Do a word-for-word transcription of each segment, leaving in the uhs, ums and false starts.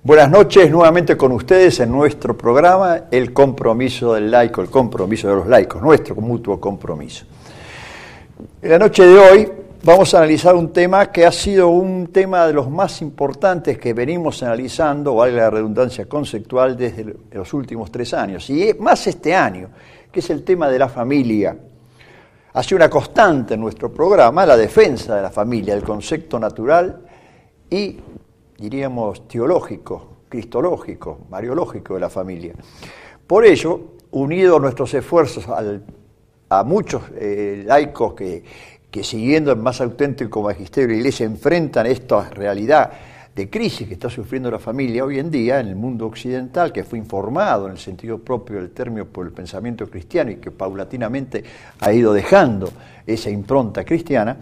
Buenas noches, nuevamente con ustedes en nuestro programa El Compromiso del Laico, el compromiso de los laicos, nuestro mutuo compromiso. En la noche de hoy vamos a analizar un tema que ha sido un tema de los más importantes que venimos analizando, valga la redundancia conceptual, desde los últimos tres años, y más este año, que es el tema de la familia. Ha sido una constante en nuestro programa la defensa de la familia, el concepto natural y, diríamos, teológico, cristológico, mariológico de la familia. Por ello, unido a nuestros esfuerzos al, a muchos eh, laicos que, que siguiendo el más auténtico magisterio de la Iglesia enfrentan esta realidad de crisis que está sufriendo la familia hoy en día en el mundo occidental, que fue informado en el sentido propio del término por el pensamiento cristiano y que paulatinamente ha ido dejando esa impronta cristiana,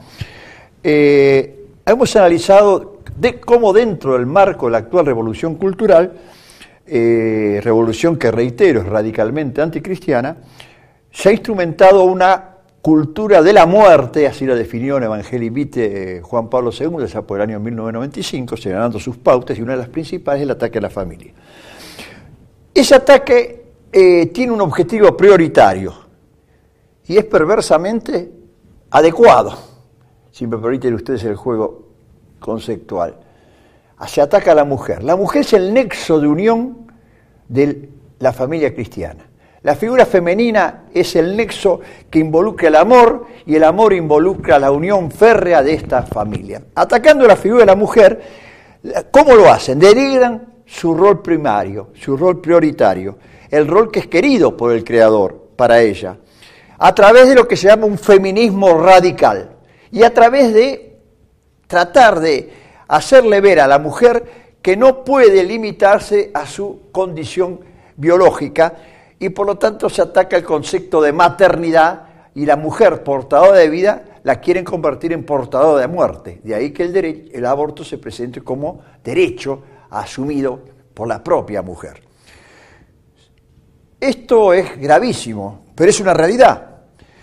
eh, hemos analizado de cómo dentro del marco de la actual revolución cultural, eh, revolución que reitero es radicalmente anticristiana, se ha instrumentado una cultura de la muerte, así la definió en Evangelii Vitae eh, Juan Pablo segundo, ya por el año mil novecientos noventa y cinco, señalando sus pautas, y una de las principales es el ataque a la familia. Ese ataque eh, tiene un objetivo prioritario y es perversamente adecuado, si me permiten ustedes el juego conceptual. Se ataca a la mujer. La mujer es el nexo de unión de la familia cristiana. La figura femenina es el nexo que involucra el amor y el amor involucra la unión férrea de esta familia. Atacando la figura de la mujer, ¿cómo lo hacen? Denigran su rol primario, su rol prioritario, el rol que es querido por el Creador para ella, a través de lo que se llama un feminismo radical y a través de tratar de hacerle ver a la mujer que no puede limitarse a su condición biológica, y por lo tanto se ataca el concepto de maternidad y la mujer portadora de vida la quieren convertir en portadora de muerte. De ahí que el, derecho, el aborto se presente como derecho asumido por la propia mujer. Esto es gravísimo, pero es una realidad.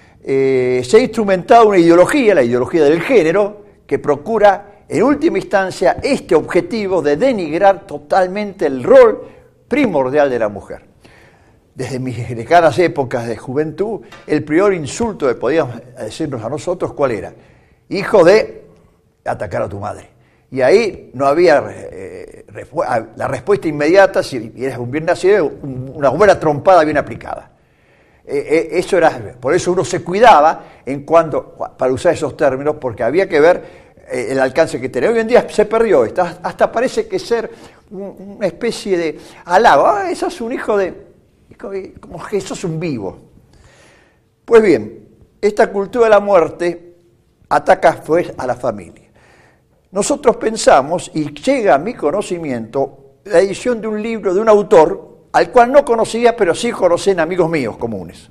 Eh, se ha instrumentado una ideología, la ideología del género, que procura en última instancia este objetivo de denigrar totalmente el rol primordial de la mujer. Desde mis lejanas épocas de juventud, el prior insulto que podíamos decirnos a nosotros, ¿cuál era? Hijo de atacar a tu madre. Y ahí no había eh, la respuesta inmediata, si eras un bien nacido, una buena trompada bien aplicada. Eh, eh, eso era, por eso uno se cuidaba en cuanto, para usar esos términos, porque había que ver eh, el alcance que tenía. Hoy en día se perdió esto, hasta parece que ser un, una especie de halago. Ah, eso es un hijo de... como que sos un vivo. Pues bien, esta cultura de la muerte ataca pues a la familia. Nosotros pensamos, y llega a mi conocimiento, la edición de un libro de un autor al cual no conocía, pero sí conocen amigos míos comunes.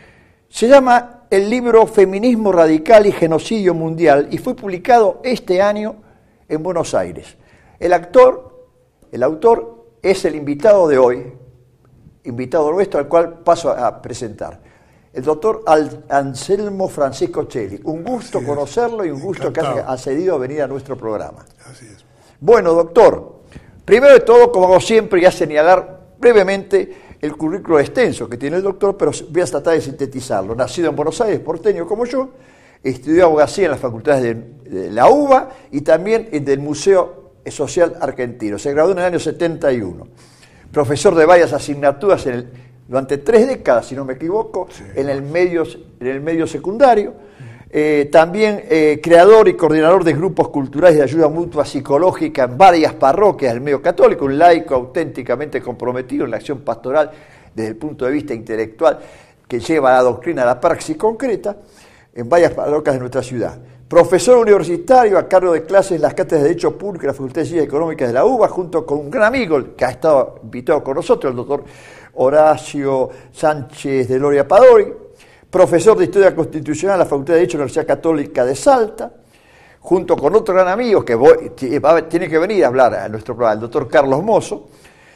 Se llama el libro Feminismo Radical y Genocidio Mundial y fue publicado este año en Buenos Aires. El actor, el autor es el invitado de hoy, invitado nuestro, al cual paso a presentar. El doctor Anselmo Francisco Celli. Un gusto conocerlo y un gusto Encantado. Que haya accedido a venir a nuestro programa. Así es. Bueno, doctor, primero de todo, como hago siempre, ya señalar brevemente el currículo extenso que tiene el doctor, pero voy a tratar de sintetizarlo. Nacido en Buenos Aires, porteño como yo, estudió abogacía en las facultades de, de la U B A y también en del Museo Social Argentino. Se graduó en el año setenta y uno. Profesor de varias asignaturas en el, durante tres décadas, si no me equivoco, sí, en, el medio, en el medio secundario. Eh, también eh, creador y coordinador de grupos culturales de ayuda mutua psicológica en varias parroquias del medio católico, un laico auténticamente comprometido en la acción pastoral desde el punto de vista intelectual que lleva la doctrina a la praxis concreta en varias parroquias de nuestra ciudad. Profesor universitario a cargo de clases en las cátedras de Derecho Público y la Facultad de Ciencias Económicas de la U B A, junto con un gran amigo que ha estado invitado con nosotros, el doctor Horacio Sánchez de Loria Padori, profesor de Historia Constitucional en la Facultad de Derecho de la Universidad Católica de Salta, junto con otro gran amigo que voy, tiene que venir a hablar a nuestro programa, el doctor Carlos Mozo,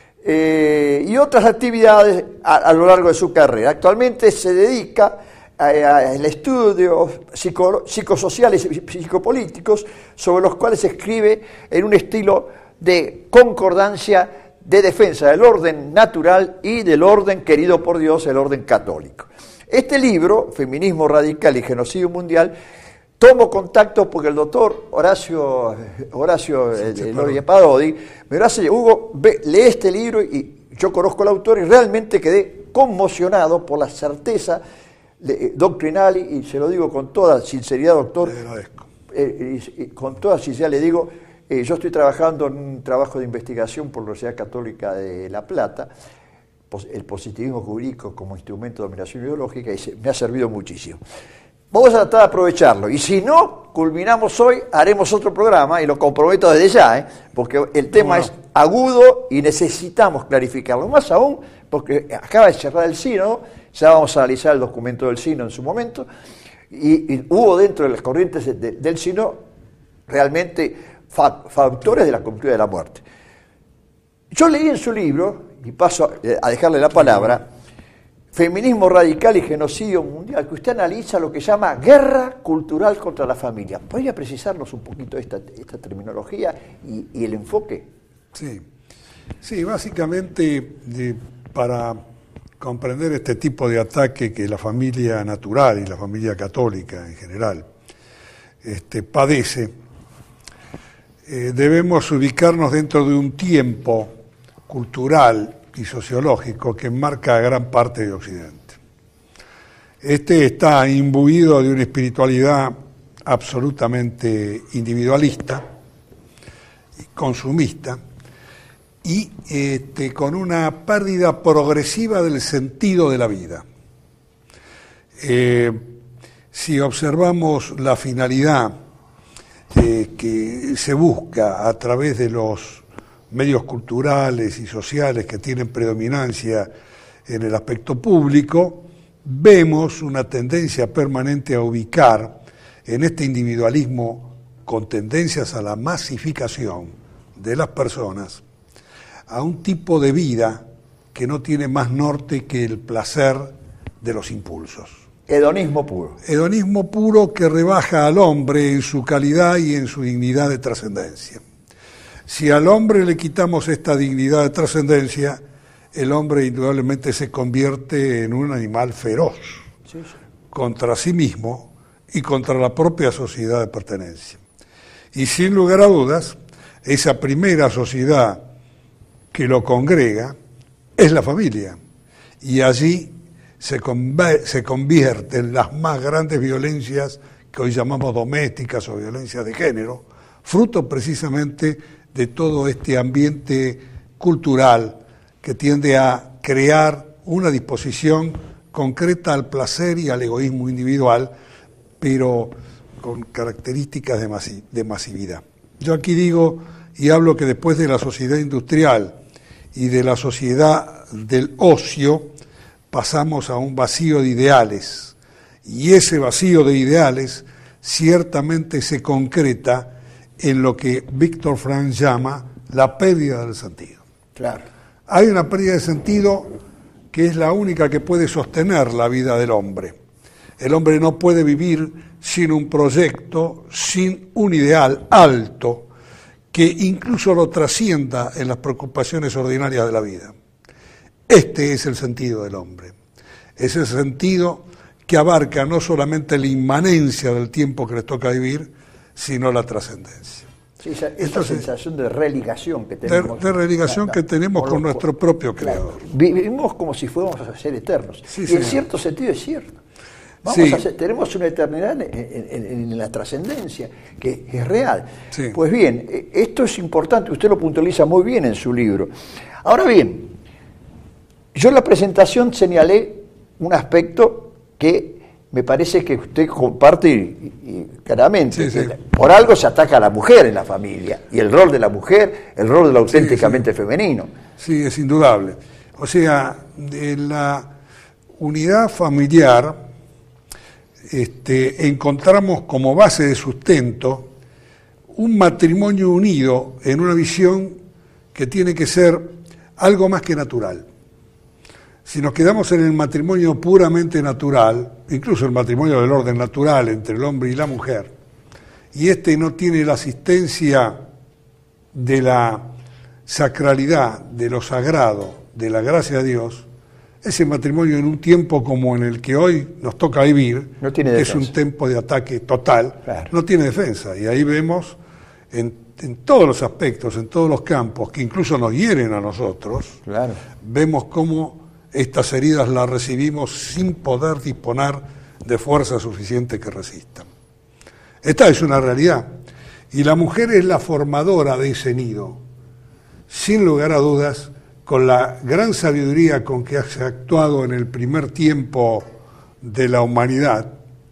eh, y otras actividades a, a lo largo de su carrera. Actualmente se dedica al estudio psico, psicosociales y psicopolíticos, sobre los cuales escribe en un estilo de concordancia, de defensa del orden natural y del orden querido por Dios, el orden católico. Este libro, Feminismo Radical y Genocidio Mundial, tomo contacto porque el doctor Horacio, Horacio Loria Padodi me lo hace, Hugo, ve, lee este libro y yo conozco al autor y realmente quedé conmocionado por la certeza eh, doctrinal y, y se lo digo con toda sinceridad, doctor. Le agradezco. Eh, y, y con toda sinceridad le digo, eh, yo estoy trabajando en un trabajo de investigación por la Universidad Católica de La Plata, pos, el positivismo jurídico como instrumento de dominación ideológica, y se, me ha servido muchísimo. Vamos a tratar de aprovecharlo, y si no, culminamos hoy, haremos otro programa, y lo comprometo desde ya, ¿eh? Porque el tema bueno. es agudo y necesitamos clarificarlo, más aún porque acaba de cerrar el sínodo, ya vamos a analizar el documento del sínodo en su momento, y, y hubo dentro de las corrientes de, de, del sínodo realmente fa, factores de la cultura de la muerte. Yo leí en su libro, y paso a dejarle la palabra, Feminismo Radical y Genocidio Mundial, que usted analiza lo que llama guerra cultural contra la familia. ¿Podría precisarnos un poquito esta, esta terminología y, y el enfoque? Sí, sí, básicamente de, para comprender este tipo de ataque que la familia natural y la familia católica en general este, padece, eh, debemos ubicarnos dentro de un tiempo cultural y sociológico que marca gran parte de Occidente. Este está imbuido de una espiritualidad absolutamente individualista y consumista y este, con una pérdida progresiva del sentido de la vida. Eh, si observamos la finalidad eh, que se busca a través de los medios culturales y sociales que tienen predominancia en el aspecto público, vemos una tendencia permanente a ubicar en este individualismo con tendencias a la masificación de las personas a un tipo de vida que no tiene más norte que el placer de los impulsos. Hedonismo puro. Hedonismo puro que rebaja al hombre en su calidad y en su dignidad de trascendencia. Si al hombre le quitamos esta dignidad de trascendencia, el hombre indudablemente se convierte en un animal feroz sí, sí. contra sí mismo y contra la propia sociedad de pertenencia. Y sin lugar a dudas, esa primera sociedad que lo congrega es la familia. Y allí se, conv- se convierten las más grandes violencias que hoy llamamos domésticas o violencias de género, fruto precisamente de todo este ambiente cultural que tiende a crear una disposición concreta al placer y al egoísmo individual, pero con características de, masi- de masividad. Yo aquí digo y hablo que después de la sociedad industrial y de la sociedad del ocio, pasamos a un vacío de ideales, y ese vacío de ideales ciertamente se concreta en lo que Víctor Frank llama la pérdida del sentido. Claro. Hay una pérdida de sentido que es la única que puede sostener la vida del hombre. El hombre no puede vivir sin un proyecto, sin un ideal alto, que incluso lo trascienda en las preocupaciones ordinarias de la vida. Este es el sentido del hombre. Es el sentido que abarca no solamente la inmanencia del tiempo que les toca vivir, sino la trascendencia. Sí, esa, esa Entonces, sensación de religación que tenemos. De, de religación la, que tenemos con, con nuestro propio Creador. Claro, vivimos como si fuéramos a ser eternos. Sí, y señor. En cierto sentido es cierto. Vamos sí. a ser, tenemos una eternidad en, en, en, en la trascendencia, que es real. Sí. Pues bien, esto es importante, usted lo puntualiza muy bien en su libro. Ahora bien, yo en la presentación señalé un aspecto que me parece que usted comparte y, y claramente. Sí, sí. Por algo se ataca a la mujer en la familia, y el rol de la mujer, el rol de lo auténticamente sí, sí. femenino. Sí, es indudable. O sea, en la unidad familiar este, encontramos como base de sustento un matrimonio unido en una visión que tiene que ser algo más que natural. Si nos quedamos en el matrimonio puramente natural, incluso el matrimonio del orden natural entre el hombre y la mujer, y este no tiene la asistencia de la sacralidad de lo sagrado, de la gracia de Dios, ese matrimonio en un tiempo como en el que hoy nos toca vivir, no tiene que es un tiempo de ataque total, claro. no tiene defensa. Y ahí vemos en, en todos los aspectos, en todos los campos, que incluso nos hieren a nosotros, claro. vemos cómo estas heridas las recibimos sin poder disponer de fuerza suficiente que resistan. Esta es una realidad. Y la mujer es la formadora de ese nido, sin lugar a dudas, con la gran sabiduría con que se ha actuado en el primer tiempo de la humanidad,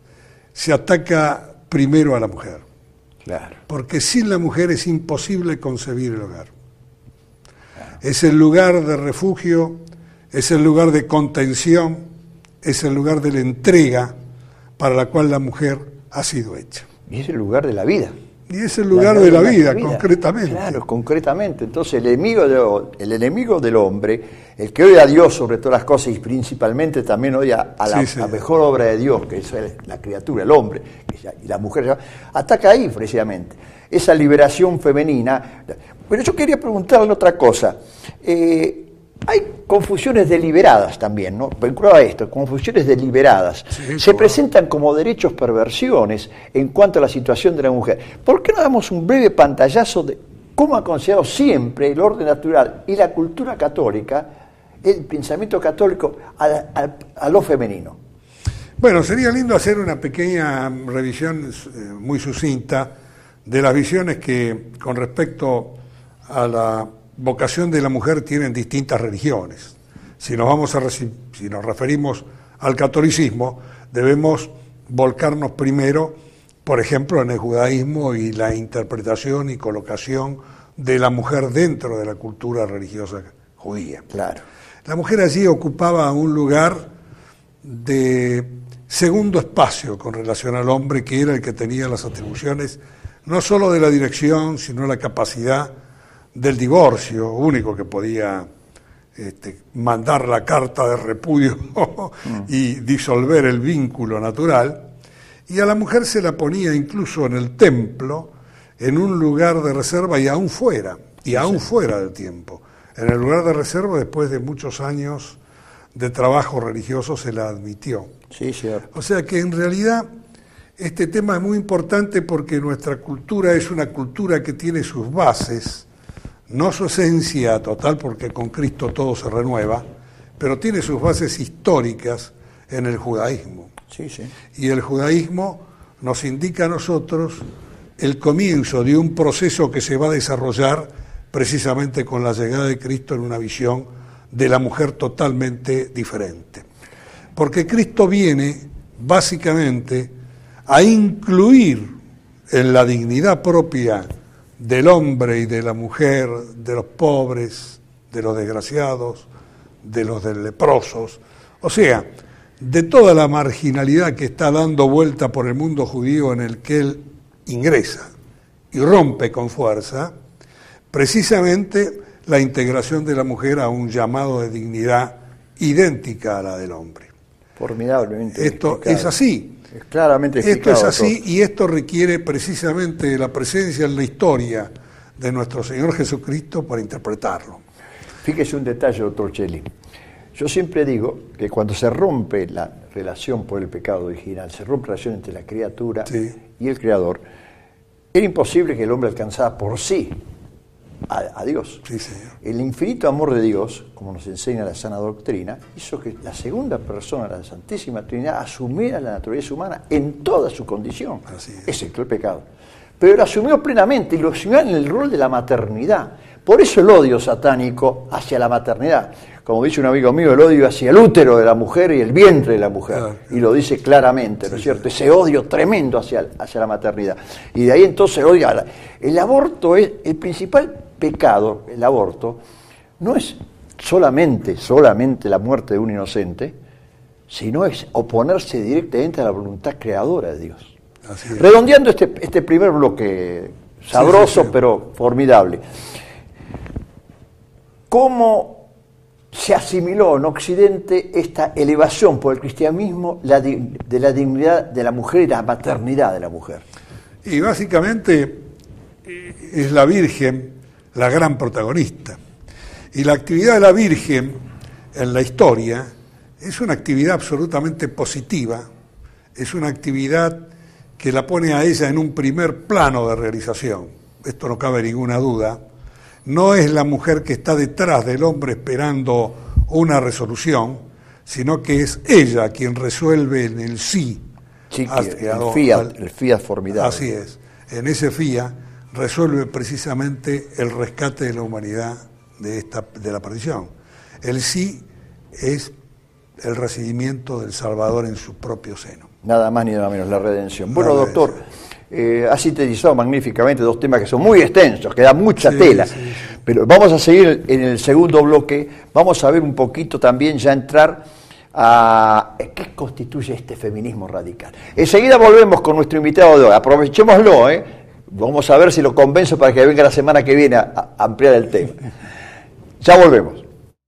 se ataca primero a la mujer. Claro. Porque sin la mujer es imposible concebir el hogar. Claro. Es el lugar de refugio, es el lugar de contención, es el lugar de la entrega para la cual la mujer ha sido hecha. Y es el lugar de la vida. Y es el lugar la de la vida, vida, concretamente. Claro, concretamente. Entonces el enemigo, de, el enemigo del hombre, el que odia a Dios sobre todas las cosas y principalmente también odia a la, sí, la mejor obra de Dios, que es la criatura, el hombre, y la mujer, ataca ahí precisamente. Esa liberación femenina. Pero yo quería preguntarle otra cosa. Eh, Hay confusiones deliberadas también, ¿no? Vinculado a esto, confusiones deliberadas. Sí, Se presentan como derechos perversiones en cuanto a la situación de la mujer. ¿Por qué no damos un breve pantallazo de cómo ha considerado siempre el orden natural y la cultura católica, el pensamiento católico a, a, a lo femenino? Bueno, sería lindo hacer una pequeña revisión eh, muy sucinta de las visiones que con respecto a la vocación de la mujer tienen distintas religiones. Si nos vamos a si nos referimos al catolicismo, debemos volcarnos primero, por ejemplo, en el judaísmo y la interpretación y colocación de la mujer dentro de la cultura religiosa judía. Claro. La mujer allí ocupaba un lugar de segundo espacio con relación al hombre, que era el que tenía las atribuciones no solo de la dirección, sino la capacidad del divorcio, único que podía este, mandar la carta de repudio mm. y disolver el vínculo natural, y a la mujer se la ponía incluso en el templo, en un lugar de reserva y aún fuera, y aún sí. fuera del tiempo. En el lugar de reserva, después de muchos años de trabajo religioso, se la admitió. Sí, cierto. O sea que en realidad este tema es muy importante porque nuestra cultura es una cultura que tiene sus bases, no su esencia total, porque con Cristo todo se renueva, pero tiene sus bases históricas en el judaísmo. Sí, sí. Y el judaísmo nos indica a nosotros el comienzo de un proceso que se va a desarrollar precisamente con la llegada de Cristo en una visión de la mujer totalmente diferente. Porque Cristo viene básicamente a incluir en la dignidad propia del hombre y de la mujer, de los pobres, de los desgraciados, de los leprosos, o sea, de toda la marginalidad que está dando vuelta por el mundo judío en el que él ingresa y rompe con fuerza, precisamente la integración de la mujer a un llamado de dignidad idéntica a la del hombre. Formidablemente Esto explicado. Es así. Es claramente explicado. Esto es así todo. Y esto requiere precisamente la presencia en la historia de nuestro Señor Jesucristo para interpretarlo. Fíjese un detalle, doctor Cheli. Yo siempre digo que cuando se rompe la relación por el pecado original, se rompe la relación entre la criatura sí. y el Creador, era imposible que el hombre alcanzara por sí a, a Dios. Sí, señor. El infinito amor de Dios, como nos enseña la sana doctrina, hizo que la segunda persona, la Santísima Trinidad, asumiera la naturaleza humana en toda su condición, Así es. excepto el pecado. Pero lo asumió plenamente y lo asumió en el rol de la maternidad. Por eso el odio satánico hacia la maternidad. Como dice un amigo mío, el odio hacia el útero de la mujer y el vientre de la mujer. Claro, claro. Y lo dice claramente, ¿no es sí, cierto? Sí. Ese odio tremendo hacia, hacia la maternidad. Y de ahí entonces odia. La... El aborto es el principal pecado, el aborto, no es solamente, solamente la muerte de un inocente, sino es oponerse directamente a la voluntad creadora de Dios. Así es. Redondeando este, este primer bloque, sabroso sí, sí, sí. pero formidable. ¿Cómo se asimiló en Occidente esta elevación por el cristianismo la di- de la dignidad de la mujer y la maternidad de la mujer? Y básicamente es la Virgen la gran protagonista. Y la actividad de la Virgen en la historia es una actividad absolutamente positiva, es una actividad que la pone a ella en un primer plano de realización. Esto no cabe ninguna duda. No es la mujer que está detrás del hombre esperando una resolución, sino que es ella quien resuelve en el sí. Sí, hacia, el, fiat, el fiat formidable. Así es. En ese fiat resuelve precisamente el rescate de la humanidad de, esta, de la perdición. El sí es el recibimiento del Salvador en su propio seno. Nada más ni nada menos, la redención. Bueno, la redención. Doctor, eh, has sintetizado magníficamente dos temas que son muy extensos, que da mucha sí, tela, sí, sí. Pero vamos a seguir en el segundo bloque, vamos a ver un poquito también, ya entrar a qué constituye este feminismo radical. Enseguida volvemos con nuestro invitado de hoy, aprovechémoslo, ¿eh? Vamos a ver si lo convenzo para que venga la semana que viene a, a ampliar el tema. Ya volvemos.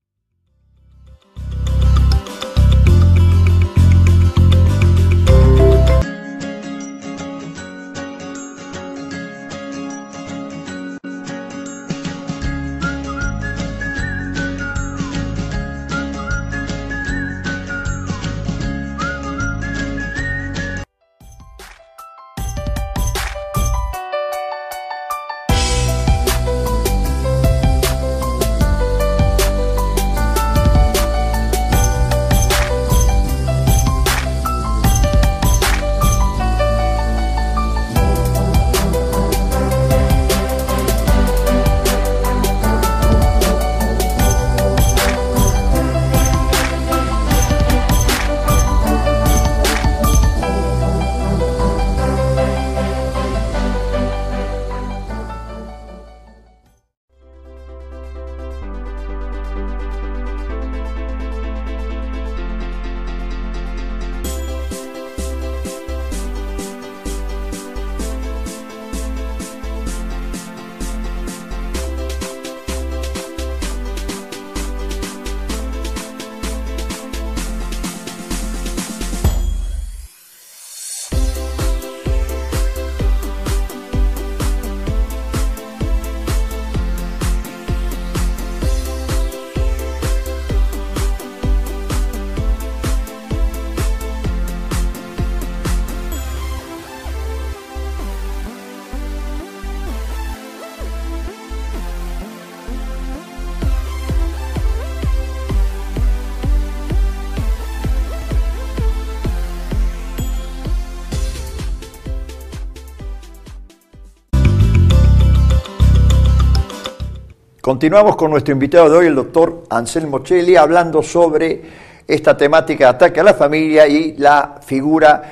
Continuamos con nuestro invitado de hoy, el doctor Anselmo Celli, hablando sobre esta temática de ataque a la familia y la figura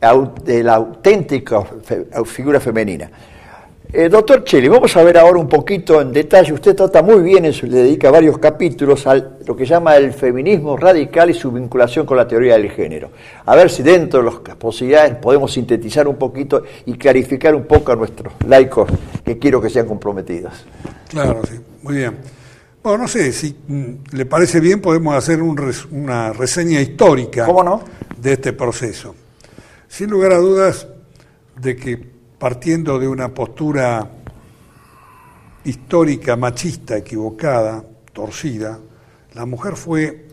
de la auténtica figura femenina. Eh, doctor Celli, vamos a ver ahora un poquito en detalle. Usted trata muy bien, eso, le dedica varios capítulos a lo que llama el feminismo radical y su vinculación con la teoría del género. A ver si dentro de las posibilidades podemos sintetizar un poquito y clarificar un poco a nuestros laicos que quiero que sean comprometidos. Claro, sí, muy bien. Bueno, no sé, si le parece bien podemos hacer un res, una reseña histórica. ¿Cómo no? De este proceso. Sin lugar a dudas de que partiendo de una postura histórica, machista, equivocada, torcida, la mujer fue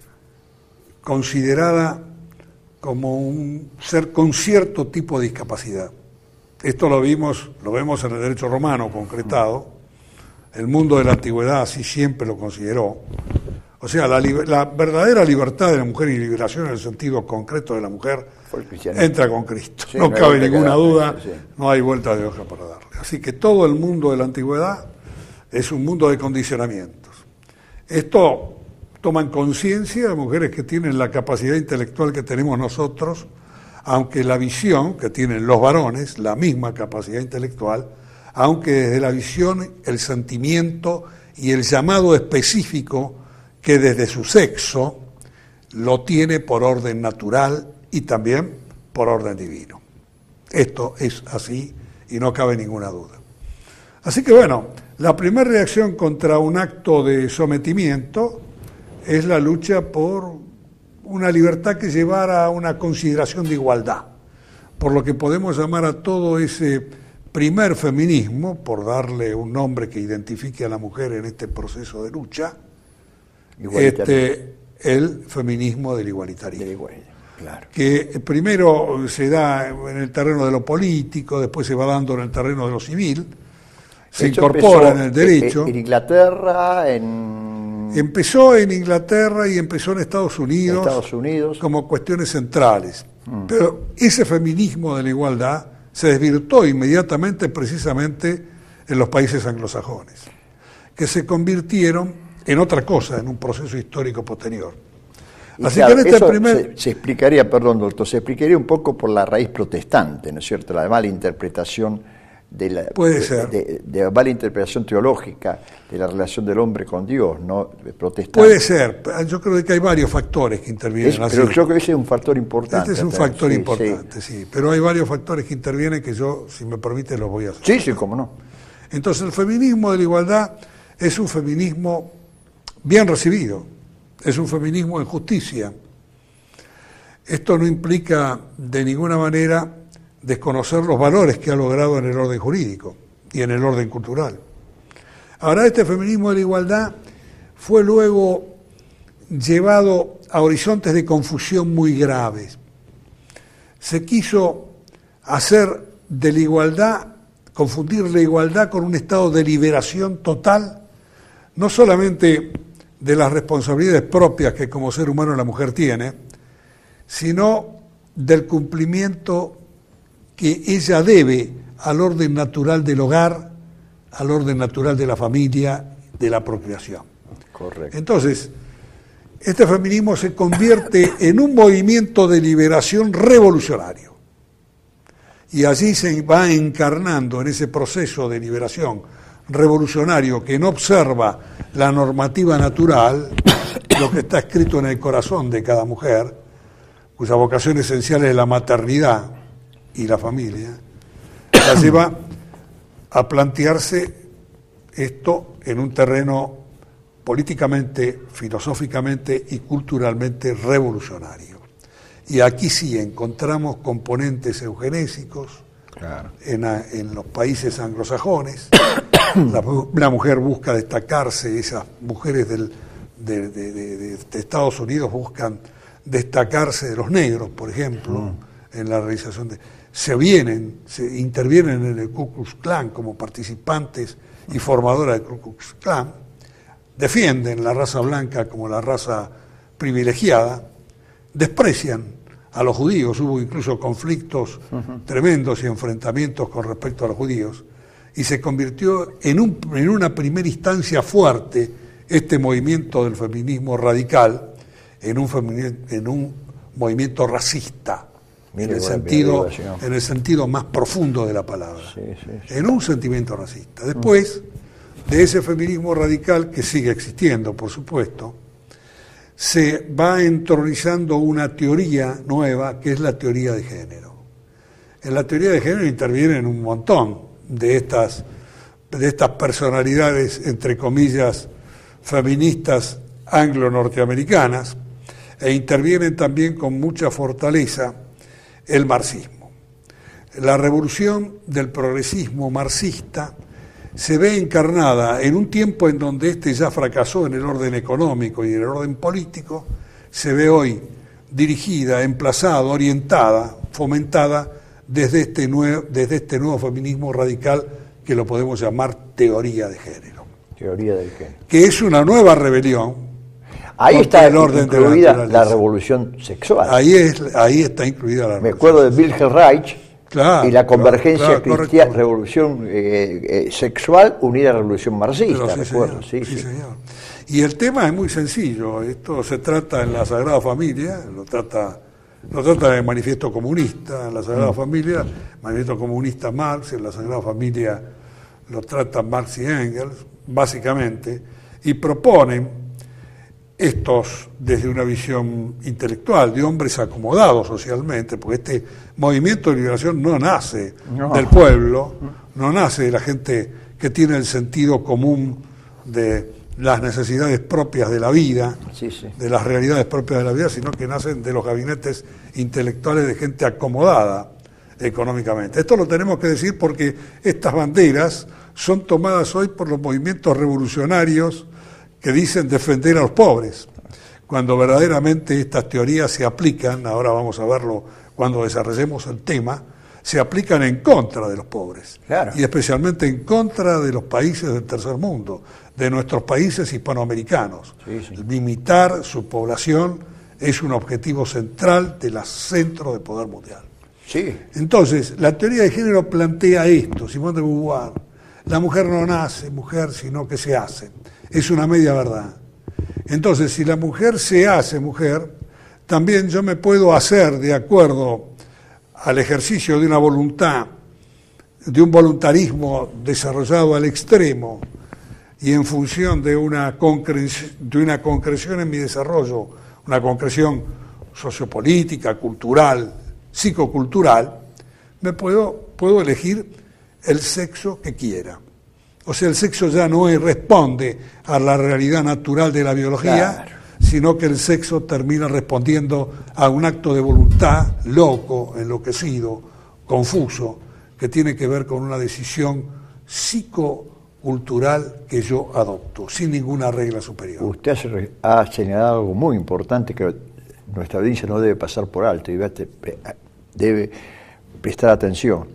considerada como un ser con cierto tipo de discapacidad. Esto lo vimos, lo vemos en el derecho romano concretado. El mundo de la antigüedad así siempre lo consideró. O sea, la, la verdadera libertad de la mujer y liberación en el sentido concreto de la mujer entra con Cristo. Sí, no, no cabe ninguna duda, sí. No hay vuelta de hoja para darle. Así que todo el mundo de la antigüedad es un mundo de condicionamientos. Esto toman conciencia de mujeres que tienen la capacidad intelectual que tenemos nosotros, aunque la visión que tienen los varones, la misma capacidad intelectual, aunque desde la visión, el sentimiento y el llamado específico que desde su sexo lo tiene por orden natural y también por orden divino. Esto es así y no cabe ninguna duda. Así que bueno, la primera reacción contra un acto de sometimiento es la lucha por una libertad que llevara a una consideración de igualdad, por lo que podemos llamar a todo ese primer feminismo, por darle un nombre que identifique a la mujer en este proceso de lucha, este, el feminismo del igualitarismo. Del igual, claro. Que primero se da en el terreno de lo político, después se va dando en el terreno de lo civil, se Esto incorpora empezó en el derecho. En Inglaterra, en... Empezó en Inglaterra y empezó en Estados Unidos, Estados Unidos. como cuestiones centrales. Mm. Pero ese feminismo de la igualdad se desvirtó inmediatamente precisamente en los países anglosajones, que se convirtieron en otra cosa, en un proceso histórico posterior. Y Así claro, que en este eso primer... se, se explicaría, perdón, doctor, se explicaría un poco por la raíz protestante, ¿no es cierto? La mala interpretación de la, Puede de, ser. De, de la mala interpretación teológica de la relación del hombre con Dios, ¿no? Protestante. Puede ser. Yo creo que hay varios factores que intervienen. Es, así. pero creo que ese es un factor importante. Este es un también. factor Sí, importante, sí. sí. Pero hay varios factores que intervienen que yo, si me permite, los voy a hacer. Sí, sí, cómo no. Entonces, el feminismo de la igualdad es un feminismo bien recibido, es un feminismo en justicia. Esto no implica de ninguna manera desconocer los valores que ha logrado en el orden jurídico y en el orden cultural. Ahora, este feminismo de la igualdad fue luego llevado a horizontes de confusión muy graves. Se quiso hacer de la igualdad, confundir la igualdad con un estado de liberación total, no solamente de las responsabilidades propias que como ser humano la mujer tiene, sino del cumplimiento que ella debe al orden natural del hogar, al orden natural de la familia, de la procreación. Correcto. Entonces, este feminismo se convierte en un movimiento de liberación revolucionario. Y allí se va encarnando en ese proceso de liberación revolucionario que no observa la normativa natural, lo que está escrito en el corazón de cada mujer, cuya vocación esencial es la maternidad y la familia, la lleva a plantearse esto en un terreno políticamente, filosóficamente y culturalmente revolucionario. Y aquí sí encontramos componentes eugenésicos, claro, en, en los países anglosajones. La, la mujer busca destacarse, esas mujeres del, de, de, de, de, de Estados Unidos buscan destacarse de los negros, por ejemplo, mm. en la realización de... Se vienen, se intervienen en el Ku Klux Klan como participantes y formadoras del Ku Klux Klan, defienden la raza blanca como la raza privilegiada, desprecian a los judíos, hubo incluso conflictos uh-huh. tremendos y enfrentamientos con respecto a los judíos, y se convirtió en, un, en una primera instancia fuerte este movimiento del feminismo radical en un, femini- en un movimiento racista, en el, sentido, en el sentido más profundo de la palabra, sí, sí, sí. en un sentimiento racista. Después de ese feminismo radical, que sigue existiendo, por supuesto, se va entronizando una teoría nueva, que es la teoría de género. En la teoría de género intervienen un montón de estas, de estas personalidades, entre comillas, feministas anglo-norteamericanas, e intervienen también con mucha fortaleza el marxismo. La revolución del progresismo marxista se ve encarnada en un tiempo en donde este ya fracasó en el orden económico y en el orden político, se ve hoy dirigida, emplazada, orientada, fomentada desde este nuevo, desde este nuevo feminismo radical que lo podemos llamar teoría de género. Teoría del género. Que es una nueva rebelión. Ahí está el orden incluida de la, la revolución sexual. Ahí, es, ahí está incluida la revolución. Me acuerdo de Wilhelm Reich, claro, y la convergencia claro, cristiana, revolución eh, eh, sexual unida a la revolución marxista, sí, recuerdo. Señor, sí, sí, sí. señor. Y el tema es muy sencillo. Esto se trata en la Sagrada Familia, lo trata, lo trata en el Manifiesto Comunista, en la Sagrada mm. Familia, Manifiesto Comunista Marx, en la Sagrada Familia lo tratan Marx y Engels, básicamente, y proponen estos desde una visión intelectual, de hombres acomodados socialmente, porque este movimiento de liberación no nace no. del pueblo, no nace de la gente que tiene el sentido común de las necesidades propias de la vida, sí, sí. de las realidades propias de la vida, sino que nacen de los gabinetes intelectuales de gente acomodada económicamente. Esto lo tenemos que decir porque estas banderas son tomadas hoy por los movimientos revolucionarios que dicen defender a los pobres, cuando verdaderamente estas teorías se aplican, ahora vamos a verlo cuando desarrollemos el tema, se aplican en contra de los pobres, claro. Y especialmente en contra de los países del tercer mundo, de nuestros países hispanoamericanos. Sí, sí. Limitar su población es un objetivo central del centro de poder mundial. Sí. Entonces, la teoría de género plantea esto, Simone de Beauvoir: la mujer no nace mujer, sino que se hace. Es una media verdad. Entonces, si la mujer se hace mujer, también yo me puedo hacer de acuerdo al ejercicio de una voluntad, de un voluntarismo desarrollado al extremo y en función de una concreción, de una concreción en mi desarrollo, una concreción sociopolítica, cultural, psicocultural, me puedo, puedo elegir el sexo que quiera. O sea, el sexo ya no responde a la realidad natural de la biología, claro, sino que el sexo termina respondiendo a un acto de voluntad loco, enloquecido, confuso, que tiene que ver con una decisión psicocultural que yo adopto, sin ninguna regla superior. Usted ha señalado algo muy importante que nuestra audiencia no debe pasar por alto y debe prestar atención.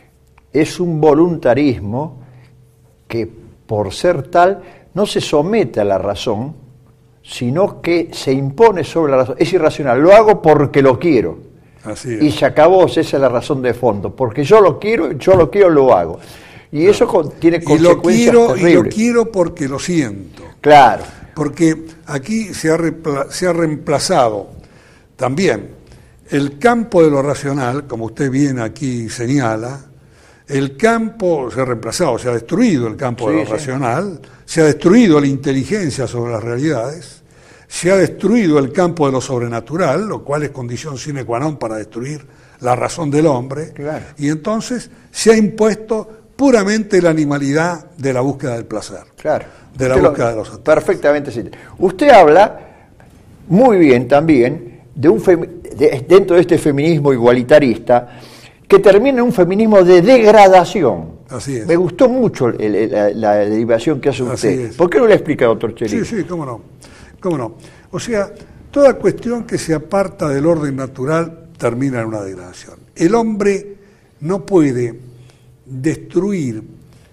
Es un voluntarismo que, por ser tal, no se somete a la razón, sino que se impone sobre la razón. Es irracional, lo hago porque lo quiero. Así es. Y se acabó, esa es la razón de fondo. Porque yo lo quiero, yo lo quiero, lo hago. Y eso con, tiene consecuencias y lo quiero, terribles. Y lo quiero porque lo siento. Claro. Porque aquí se ha, se ha reemplazado también el campo de lo racional, como usted bien aquí señala. El campo se ha reemplazado, se ha destruido el campo sí, de lo sí. racional, se ha destruido la inteligencia sobre las realidades, se ha destruido el campo de lo sobrenatural, lo cual es condición sine qua non para destruir la razón del hombre, claro. Y entonces se ha impuesto puramente la animalidad de la búsqueda del placer, claro. de la Usted búsqueda lo, de los actos. Perfectamente, sí. Usted habla muy bien también de un femi- de, dentro de este feminismo igualitarista, que termina en un feminismo de degradación. Así es. Me gustó mucho el, el, la, la derivación que hace usted. ¿Por qué no le explica, doctor Chelín? Sí, sí, cómo no. cómo no. O sea, toda cuestión que se aparta del orden natural termina en una degradación. El hombre no puede destruir,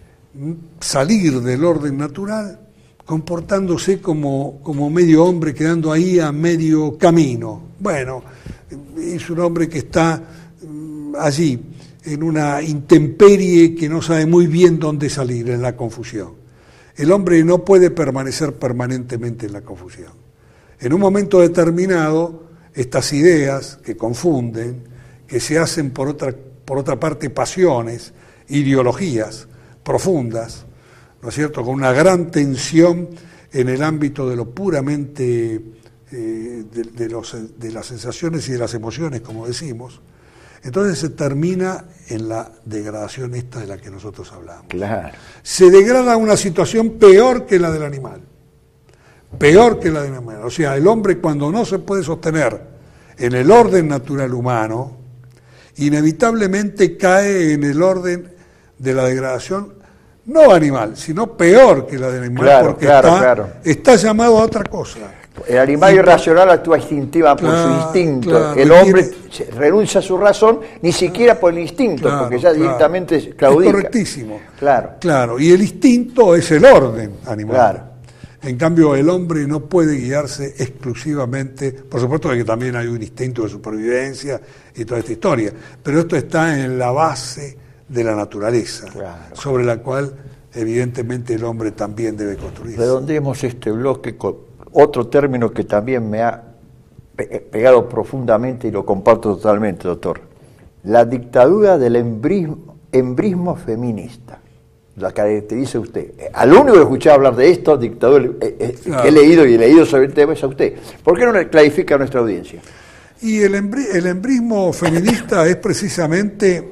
salir del orden natural comportándose como, como medio hombre, quedando ahí a medio camino. Bueno, es un hombre que está allí, en una intemperie que no sabe muy bien dónde salir, en la confusión. El hombre no puede permanecer permanentemente en la confusión. En un momento determinado, estas ideas que confunden, que se hacen por otra, por otra parte pasiones, ideologías profundas, ¿no es cierto?, con una gran tensión en el ámbito de lo puramente, eh, de, de, los, de las sensaciones y de las emociones, como decimos. Entonces se termina en la degradación esta de la que nosotros hablamos. Claro. Se degrada a una situación peor que la del animal. Peor que la del animal. O sea, el hombre, cuando no se puede sostener en el orden natural humano, inevitablemente cae en el orden de la degradación, no animal, sino peor que la del animal, claro, porque claro, está, claro. está llamado a otra cosa. El animal irracional actúa instintiva por claro, su instinto. Claro, el hombre tiene... renuncia a su razón, ni siquiera por el instinto, claro, porque ya claro. directamente claudica. Es correctísimo. Claro. Claro, y el instinto es el orden animal. Claro. En cambio, el hombre no puede guiarse exclusivamente, por supuesto que también hay un instinto de supervivencia y toda esta historia, pero esto está en la base de la naturaleza, claro. sobre la cual evidentemente el hombre también debe construirse. Redondeemos este bloque con otro término que también me ha pegado profundamente y lo comparto totalmente, doctor. La dictadura del embrismo, embrismo feminista. La caracteriza usted. Al único que escuchaba hablar de esto, dictadura, eh, eh, claro. que he leído y he leído sobre el tema es a usted. ¿Por qué no le clarifica a nuestra audiencia? Y el, embri el embrismo feminista es precisamente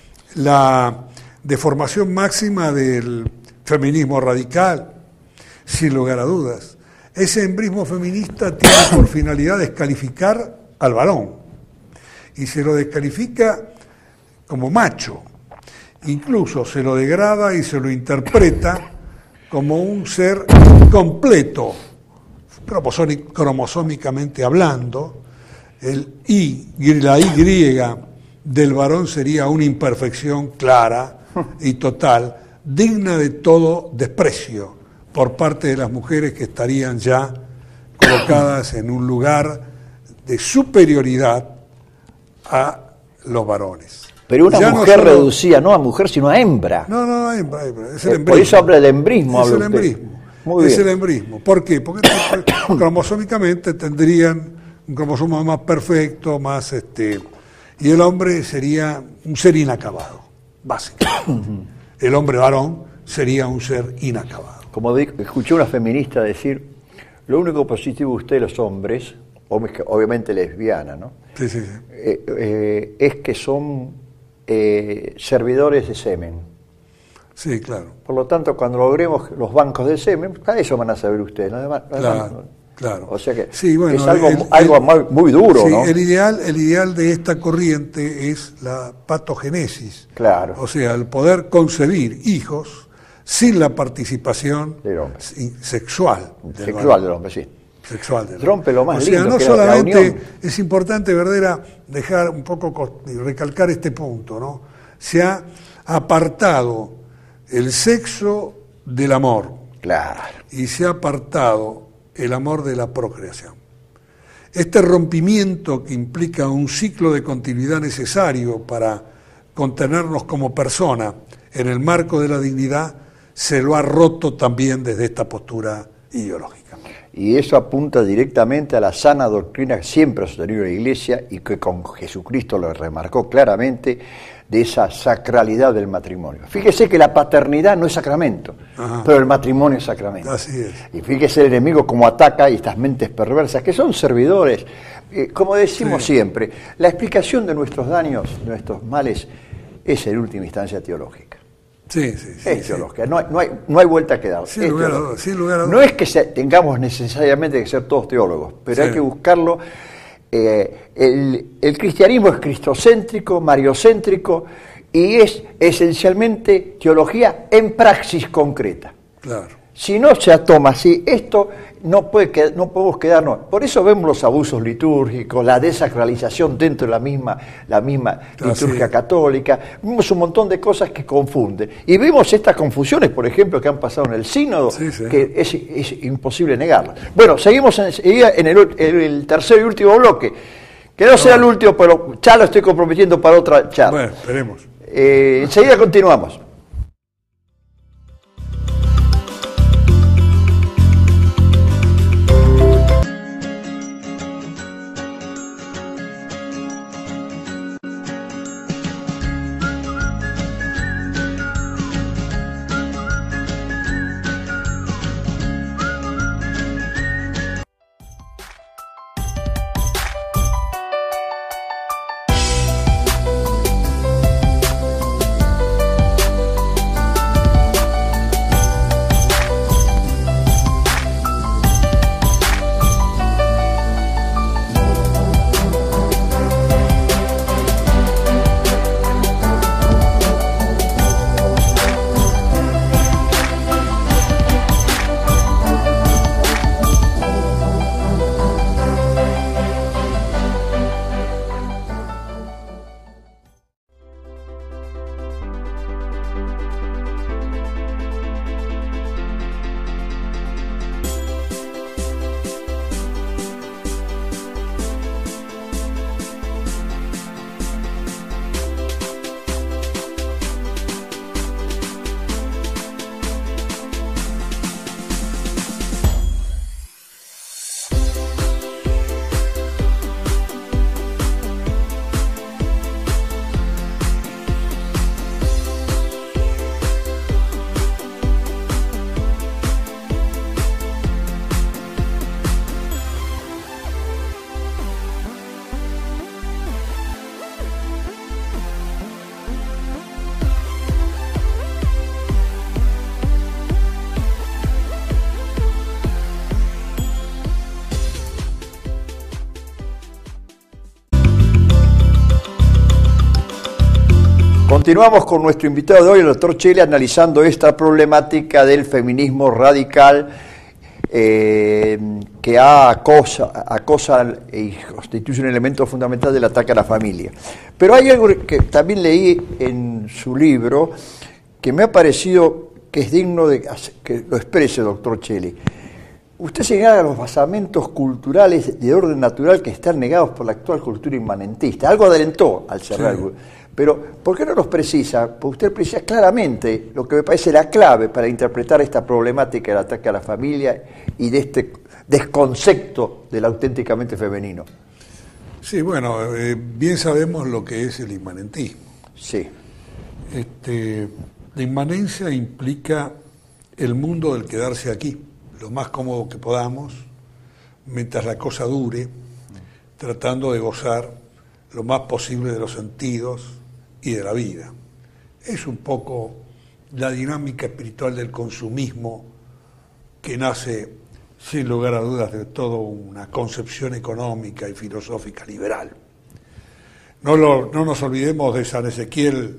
la deformación máxima del feminismo radical, sin lugar a dudas. Ese embrismo feminista tiene por finalidad descalificar al varón, y se lo descalifica como macho. Incluso se lo degrada y se lo interpreta como un ser completo, cromosómicamente hablando. El Y, la Y del varón sería una imperfección clara y total, digna de todo desprecio por parte de las mujeres que estarían ya colocadas en un lugar de superioridad a los varones. Pero una ya mujer no solo, reducida, no a mujer, sino a hembra. No, no, hembra, hembra. Es el eh, embrismo. Por eso habla del embrismo. Es habla el usted. embrismo. Muy es bien. el embrismo. ¿Por qué? Porque cromosómicamente tendrían un cromosoma más perfecto, más este, y el hombre sería un ser inacabado, básicamente. El hombre varón sería un ser inacabado. Como di, escuché una feminista decir, lo único positivo de ustedes los hombres, obviamente lesbiana, ¿no? Sí, sí, sí. Eh, eh, es que son eh, servidores de semen. Sí, claro. Por lo tanto, cuando logremos los bancos de semen, a eso van a saber ustedes. ¿No? Además, Claro, además, claro. O sea que sí, bueno, es algo, el, algo el, muy, muy duro, sí, ¿no? El ideal, el ideal de esta corriente es la patogénesis. Claro. O sea, el poder concebir hijos sin la participación del hombre. sexual. Del Sexual varón. del hombre, sí. Sexual del Rompe lo más o sea, lindo, no que era la solamente unión. es importante, Verdera, dejar un poco y recalcar este punto, ¿no? Se ha apartado el sexo del amor. Claro. Y se ha apartado el amor de la procreación. Este rompimiento que implica un ciclo de continuidad necesario para contenernos como persona en el marco de la dignidad, se lo ha roto también desde esta postura ideológica. Y eso apunta directamente a la sana doctrina que siempre ha sostenido la Iglesia y que con Jesucristo lo remarcó claramente, de esa sacralidad del matrimonio. Fíjese que la paternidad no es sacramento, Ajá. pero el matrimonio es sacramento. Así es. Y fíjese el enemigo cómo ataca y estas mentes perversas, que son servidores. Eh, como decimos sí. siempre, la explicación de nuestros daños, de nuestros males, es en última instancia teológica. Sí, sí, sí. Es sí. teológica, no hay, no, hay, no hay vuelta que dar. Sin lugar a dudas, sin lugar a dudas. No es que se, tengamos necesariamente que ser todos teólogos, pero sí. hay que buscarlo. Eh, el, el cristianismo es cristocéntrico, mariocéntrico y es esencialmente teología en praxis concreta. Claro. Si no se toma así, esto no, puede quedar, no podemos quedarnos. Por eso vemos los abusos litúrgicos, la desacralización dentro de la misma, la misma liturgia católica. Vemos un montón de cosas que confunden. Y vemos estas confusiones, por ejemplo, que han pasado en el sínodo, sí, sí. que es, es imposible negarlas. Bueno, seguimos enseguida en el, en el tercer y último bloque. Que no será el último, pero ya lo estoy comprometiendo para otra charla. Bueno, esperemos. Eh, enseguida continuamos. Continuamos con nuestro invitado de hoy, el doctor Chele, analizando esta problemática del feminismo radical eh, que acosa, acosa y constituye un elemento fundamental del ataque a la familia. Pero hay algo que también leí en su libro que me ha parecido que es digno de que lo exprese, doctor Chele. Usted señala los basamentos culturales de orden natural que están negados por la actual cultura inmanentista. Algo adelantó al cerrar. Sí. Pero, ¿por qué no los precisa? Porque usted precisa claramente lo que me parece la clave para interpretar esta problemática del ataque a la familia y de este desconcepto del auténticamente femenino. Sí, bueno, eh, bien sabemos lo que es el inmanentismo. Sí. Este, la inmanencia implica el mundo del quedarse aquí, lo más cómodo que podamos, mientras la cosa dure, tratando de gozar lo más posible de los sentidos y de la vida. Es un poco la dinámica espiritual del consumismo que nace, sin lugar a dudas, de toda una concepción económica y filosófica liberal. No, lo, no nos olvidemos de San Ezequiel,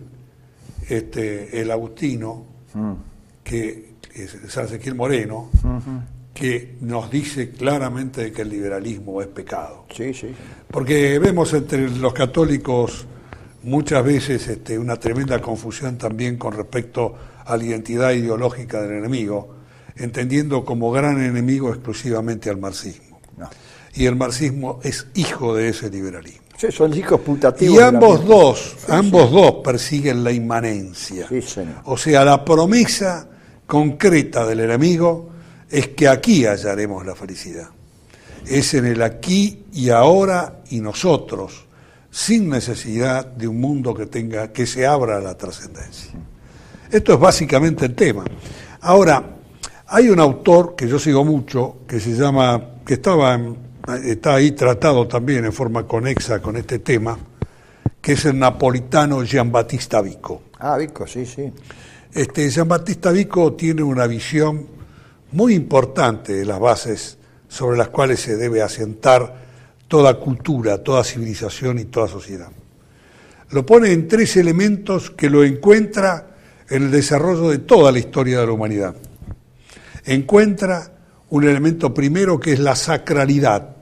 este, el agustino, mm. que es San Ezequiel Moreno, uh-huh. que nos dice claramente que el liberalismo es pecado. Sí, sí. Porque vemos entre los católicos muchas veces este, una tremenda confusión también con respecto a la identidad ideológica del enemigo, entendiendo como gran enemigo exclusivamente al marxismo. No. Y el marxismo es hijo de ese liberalismo. Sí, son hijos putativos. Y ambos dos, sí, ambos sí. dos persiguen la inmanencia. Sí, señor. O sea, la promesa concreta del enemigo es que aquí hallaremos la felicidad. Es en el aquí y ahora y nosotros, sin necesidad de un mundo que tenga que se abra a la trascendencia. Esto es básicamente el tema. Ahora, hay un autor que yo sigo mucho, que se llama, que estaba en, está ahí tratado también en forma conexa con este tema, que es el napolitano Giambattista Vico. Ah, Vico, sí, sí. Este, Giambattista Vico tiene una visión muy importante de las bases sobre las cuales se debe asentar toda cultura, toda civilización y toda sociedad. Lo pone en tres elementos que lo encuentra en el desarrollo de toda la historia de la humanidad. Encuentra un elemento primero que es la sacralidad,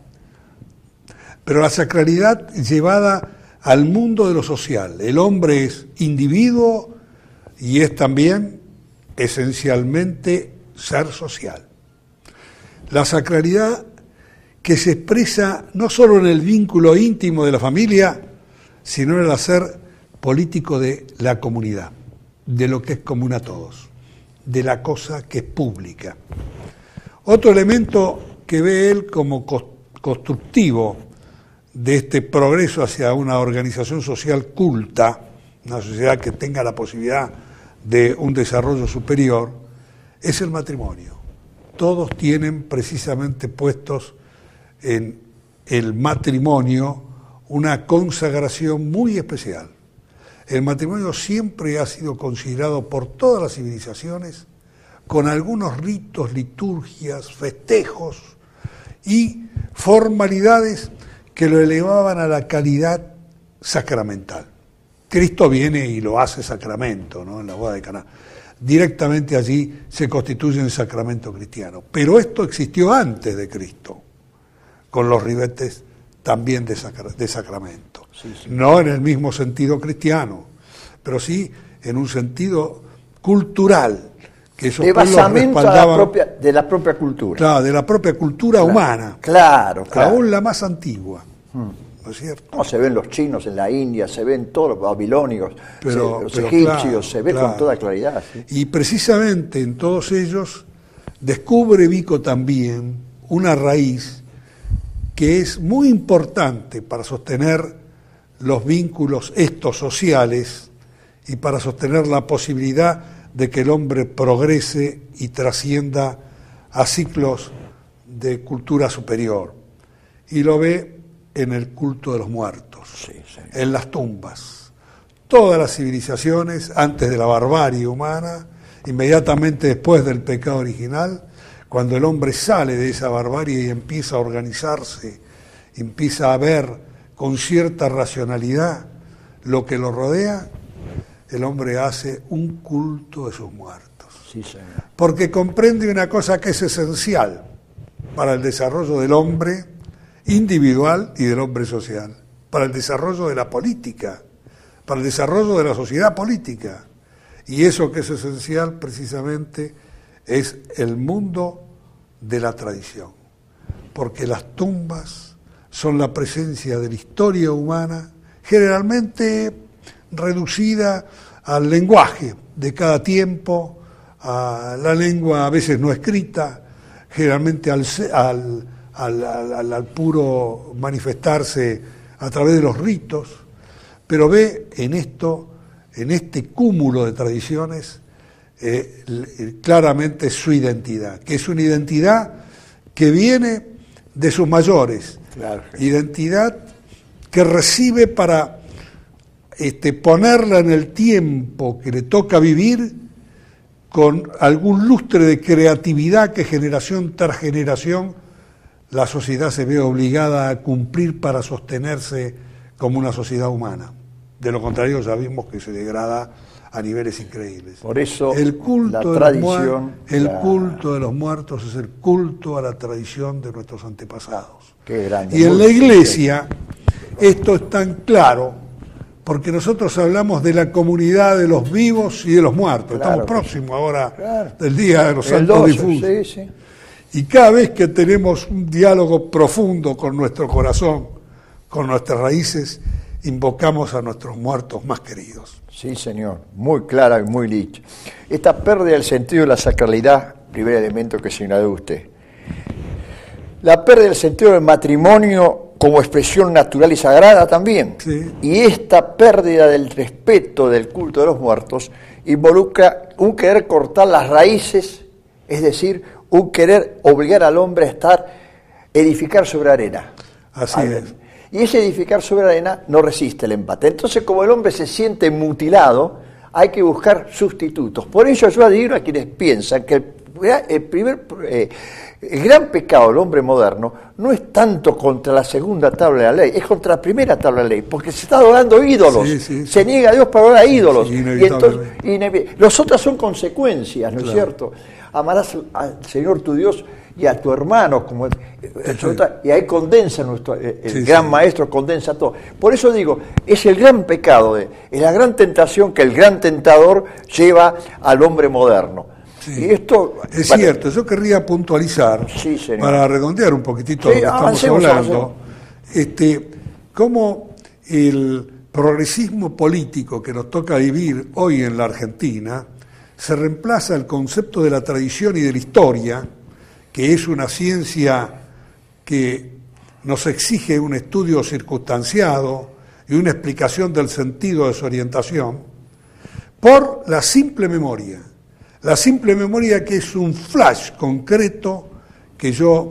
pero la sacralidad llevada al mundo de lo social. El hombre es individuo y es también esencialmente ser social. La sacralidad que se expresa no solo en el vínculo íntimo de la familia, sino en el hacer político de la comunidad, de lo que es común a todos, de la cosa que es pública. Otro elemento que ve él como constructivo de este progreso hacia una organización social culta, una sociedad que tenga la posibilidad de un desarrollo superior, es el matrimonio. Todos tienen precisamente puestos en el matrimonio una consagración muy especial. El matrimonio siempre ha sido considerado por todas las civilizaciones con algunos ritos, liturgias, festejos y formalidades que lo elevaban a la calidad sacramental. Cristo viene y lo hace sacramento, ¿no? En la boda de Caná. Directamente allí se constituye en sacramento cristiano. Pero esto existió antes de Cristo, con los ribetes también de, sacra, de sacramento. Sí, sí. No en el mismo sentido cristiano, pero sí en un sentido cultural, que esos de basamento a la propia, de la propia cultura. Claro, de la propia cultura claro, humana. Claro, claro. Aún la más antigua. Hmm. ¿No es cierto? No, se ven los chinos en la India, se ven todos los babilónicos, pero, se, los pero egipcios, claro, se ve claro. con toda claridad. ¿Sí? Y precisamente en todos ellos descubre Vico también una raíz que es muy importante para sostener los vínculos estos sociales y para sostener la posibilidad de que el hombre progrese y trascienda a ciclos de cultura superior. Y lo ve en el culto de los muertos, sí, sí. en las tumbas. Todas las civilizaciones, antes de la barbarie humana, inmediatamente después del pecado original, cuando el hombre sale de esa barbarie y empieza a organizarse, empieza a ver con cierta racionalidad lo que lo rodea, el hombre hace un culto de sus muertos. Sí, señor. Porque comprende una cosa que es esencial para el desarrollo del hombre individual y del hombre social, para el desarrollo de la política, para el desarrollo de la sociedad política. Y eso que es esencial precisamente es el mundo de la tradición, porque las tumbas son la presencia de la historia humana, generalmente reducida al lenguaje de cada tiempo, a la lengua a veces no escrita, generalmente al, al, al, al, al puro manifestarse a través de los ritos, pero ve en esto, en este cúmulo de tradiciones, eh, claramente su identidad, que es una identidad que viene de sus mayores, claro. Identidad que recibe para este, ponerla en el tiempo que le toca vivir con algún lustre de creatividad que generación tras generación la sociedad se ve obligada a cumplir para sostenerse como una sociedad humana. De lo contrario ya vimos que se degrada a niveles increíbles. Por eso el culto, la tradición, de, el la... culto de los muertos es el culto a la tradición de nuestros antepasados. Qué grande. Y en la Iglesia esto es tan claro, porque nosotros hablamos de la comunidad de los vivos y de los muertos. Claro, estamos próximos ahora claro. del Día de los Santos Difuntos. Sí, sí. Y cada vez que tenemos un diálogo profundo con nuestro corazón, con nuestras raíces, invocamos a nuestros muertos más queridos. Sí, señor, muy clara y muy dicha. Esta pérdida del sentido de la sacralidad, primer elemento que señaló usted. La pérdida del sentido del matrimonio como expresión natural y sagrada también. Sí. Y esta pérdida del respeto del culto de los muertos involucra un querer cortar las raíces, es decir, un querer obligar al hombre a estar, edificar sobre arena. Así es. Y ese edificar sobre arena no resiste el empate. Entonces, como el hombre se siente mutilado, hay que buscar sustitutos. Por ello yo adhiero a quienes piensan que el, el primer... Eh, El gran pecado del hombre moderno no es tanto contra la segunda tabla de la ley, es contra la primera tabla de la ley, porque se está adorando ídolos, sí, sí, se sí. niega a Dios para adorar a ídolos. Sí, y entonces, inevi- los otros son consecuencias, ¿no claro. es cierto? Amarás al Señor tu Dios y a tu hermano, como el, sí. y ahí condensa nuestro, el, el sí, gran sí. maestro condensa todo. Por eso digo, es el gran pecado, de, es la gran tentación que el gran tentador lleva al hombre moderno. Sí, y esto es para... cierto, yo querría puntualizar, sí, para redondear un poquitito sí, lo que estamos avancemos, hablando, avancemos. Este, cómo el progresismo político que nos toca vivir hoy en la Argentina se reemplaza el concepto de la tradición y de la historia, que es una ciencia que nos exige un estudio circunstanciado y una explicación del sentido de su orientación, por la simple memoria. La simple memoria que es un flash concreto que yo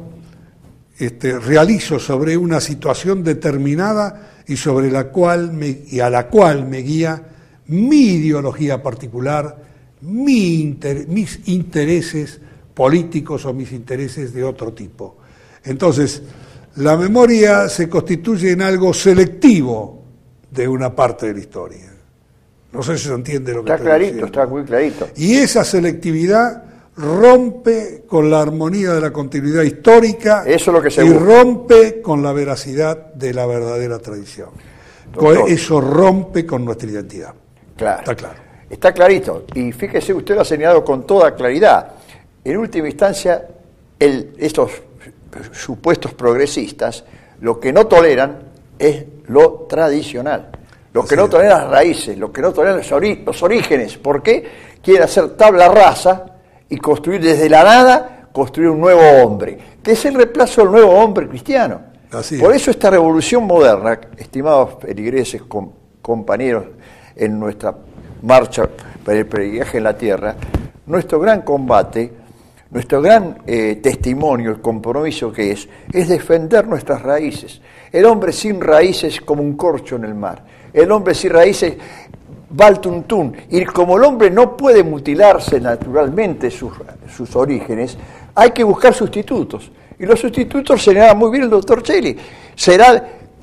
este, realizo sobre una situación determinada y sobre la cual me, y a la cual me guía mi ideología particular, mi inter, mis intereses políticos o mis intereses de otro tipo. Entonces, la memoria se constituye en algo selectivo de una parte de la historia. No sé si se entiende lo que está clarito, diciendo. Está muy clarito. Y esa selectividad rompe con la armonía de la continuidad histórica. Eso es lo que se y rompe con la veracidad de la verdadera tradición. Doctor, eso rompe con nuestra identidad. Claro. Está claro. Está clarito. Y fíjese, usted lo ha señalado con toda claridad. En última instancia, el, estos supuestos progresistas lo que no toleran es lo tradicional. Lo que no toleran las raíces, lo que no toleran los, ori- los orígenes. ¿Por qué? Quieren hacer tabla rasa y construir desde la nada, construir un nuevo hombre, que es el reemplazo del nuevo hombre cristiano. Así Por es. eso esta revolución moderna, estimados feligreses, com- compañeros en nuestra marcha para el peregrinaje en la tierra, nuestro gran combate, nuestro gran eh, testimonio, el compromiso que es, es defender nuestras raíces. El hombre sin raíces es como un corcho en el mar. El hombre sin raíces va al tuntún. Y como el hombre no puede mutilarse naturalmente sus, sus orígenes, hay que buscar sustitutos. Y los sustitutos señala muy bien el doctor Cheli. Será, le,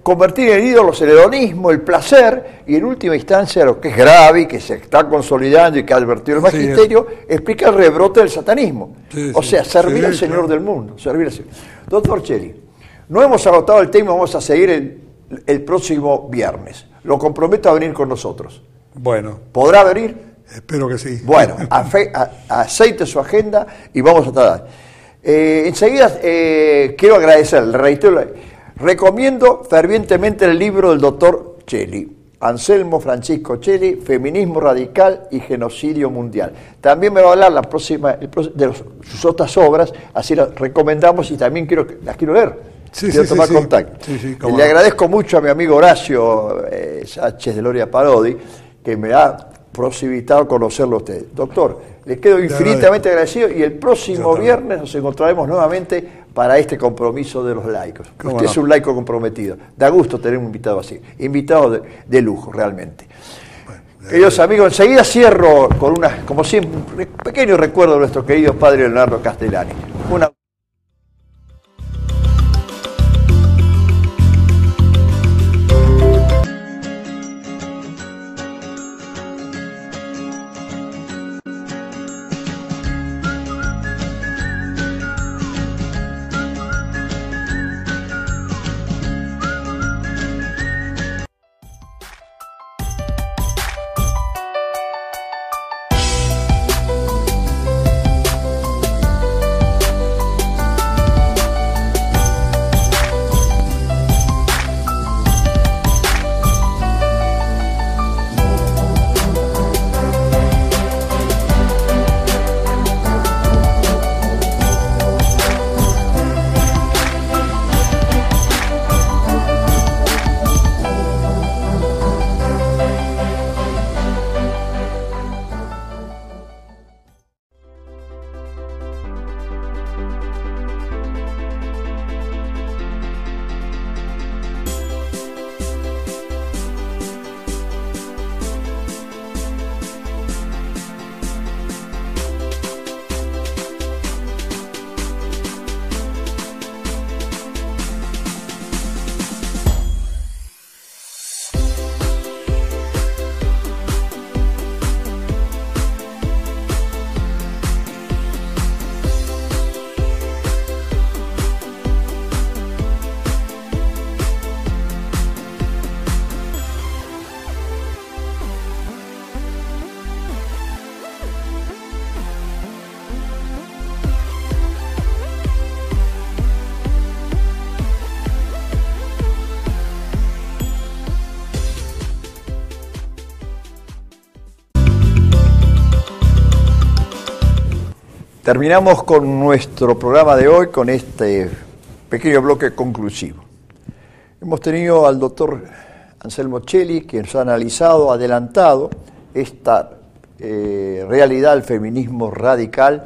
convertir en ídolos el hedonismo, el placer, y en última instancia lo que es grave y que se está consolidando y que ha advertido el magisterio, sí, explica el rebrote del satanismo. Sí, o sea, servir sí, al Señor claro. del mundo. Servir al Señor. Doctor Cheli, no hemos agotado el tema, vamos a seguir el, el próximo viernes. Lo comprometo a venir con nosotros. Bueno. ¿Podrá venir? Espero que sí. Bueno, afe, a, aceite su agenda y vamos a tratar. Eh, enseguida eh, quiero agradecer, reitero, recomiendo fervientemente el libro del doctor Cheli, Anselmo Francisco Cheli, Feminismo Radical y Genocidio Mundial. También me va a hablar la próxima, el, de los, sus otras obras, así las recomendamos y también quiero, las quiero leer. Sí, quiero sí, tomar sí, contacto. Sí, sí, Le no. agradezco mucho a mi amigo Horacio eh, Sánchez de Loria Parodi, que me ha posibilitado conocerlo a usted. Doctor, les quedo infinitamente agradecido y el próximo viernes nos encontraremos nuevamente para este compromiso de los laicos. Usted no? es un laico comprometido. Da gusto tener un invitado así. Invitado de, de lujo, realmente. Bueno, Queridos amigos, enseguida cierro con una, como siempre, un pequeño recuerdo de nuestro querido padre Leonardo Castellani. Una Terminamos con nuestro programa de hoy con este pequeño bloque conclusivo. Hemos tenido al doctor Anselmo Cheli, quien nos ha analizado, adelantado esta eh, realidad del feminismo radical